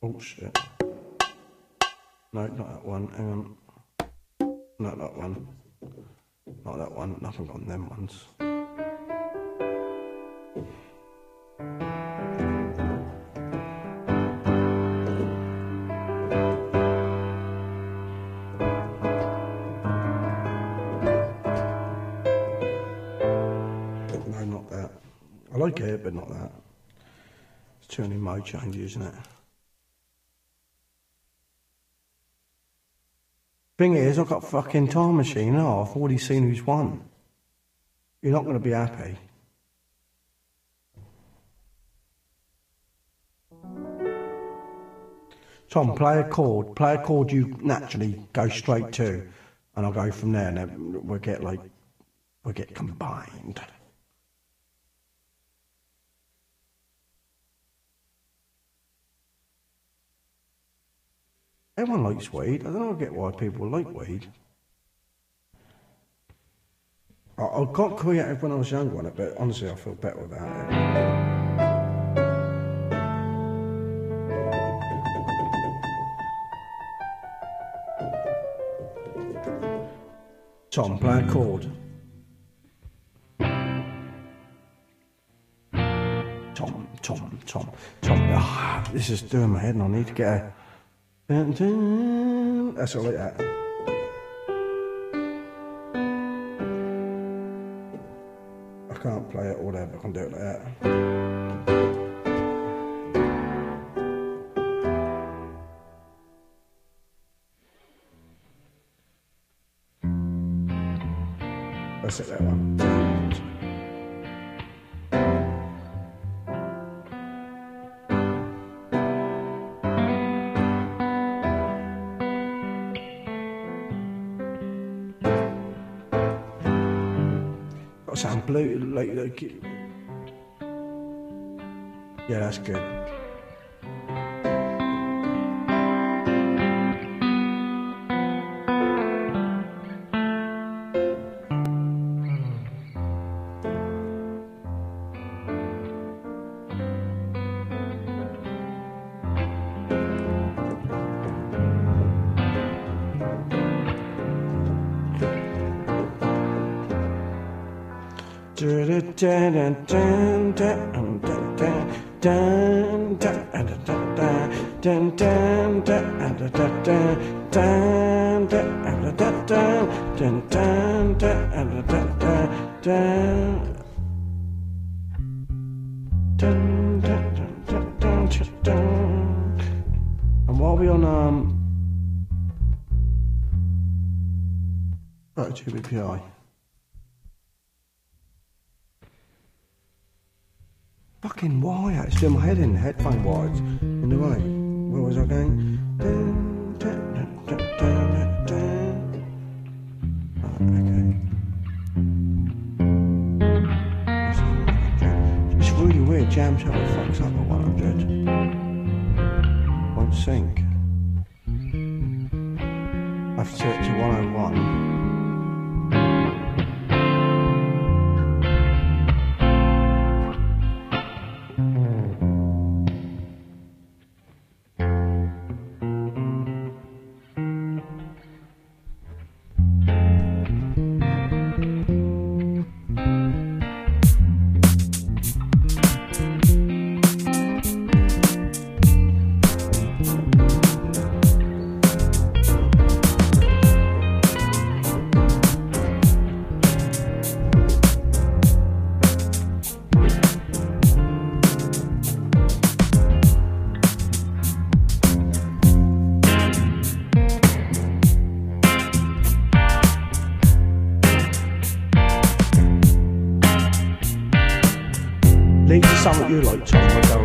Oh shit. No, not that one. Hang on. Not that one. Not that one. Nothing on them ones. No, not that. I like it, but not that. It's too many mode changes, isn't it? Thing is, I've got a fucking time machine. Oh, I've already seen who's won. You're not going to be happy. Tom, play a chord you naturally go straight to, and I'll go from there, and then we'll get combined. Everyone likes weed. I don't get why people like weed. I got creative when I was younger on it, but honestly I feel better without it. Tom, play a chord. Tom. Oh, this is doing my head and I need to get a... That's all like that. I can't play it or whatever, I can do it like that. That's it, that one. Sound blue, like yeah, that's good. And while we're on 32 BPI, fucking wire, it's doing my head in, headphone wires in the way. Where was I going? Okay. It's really weird, jam shuffle fucks up at 100. Won't sync. I have to set it to 101. These are something you like, Tom.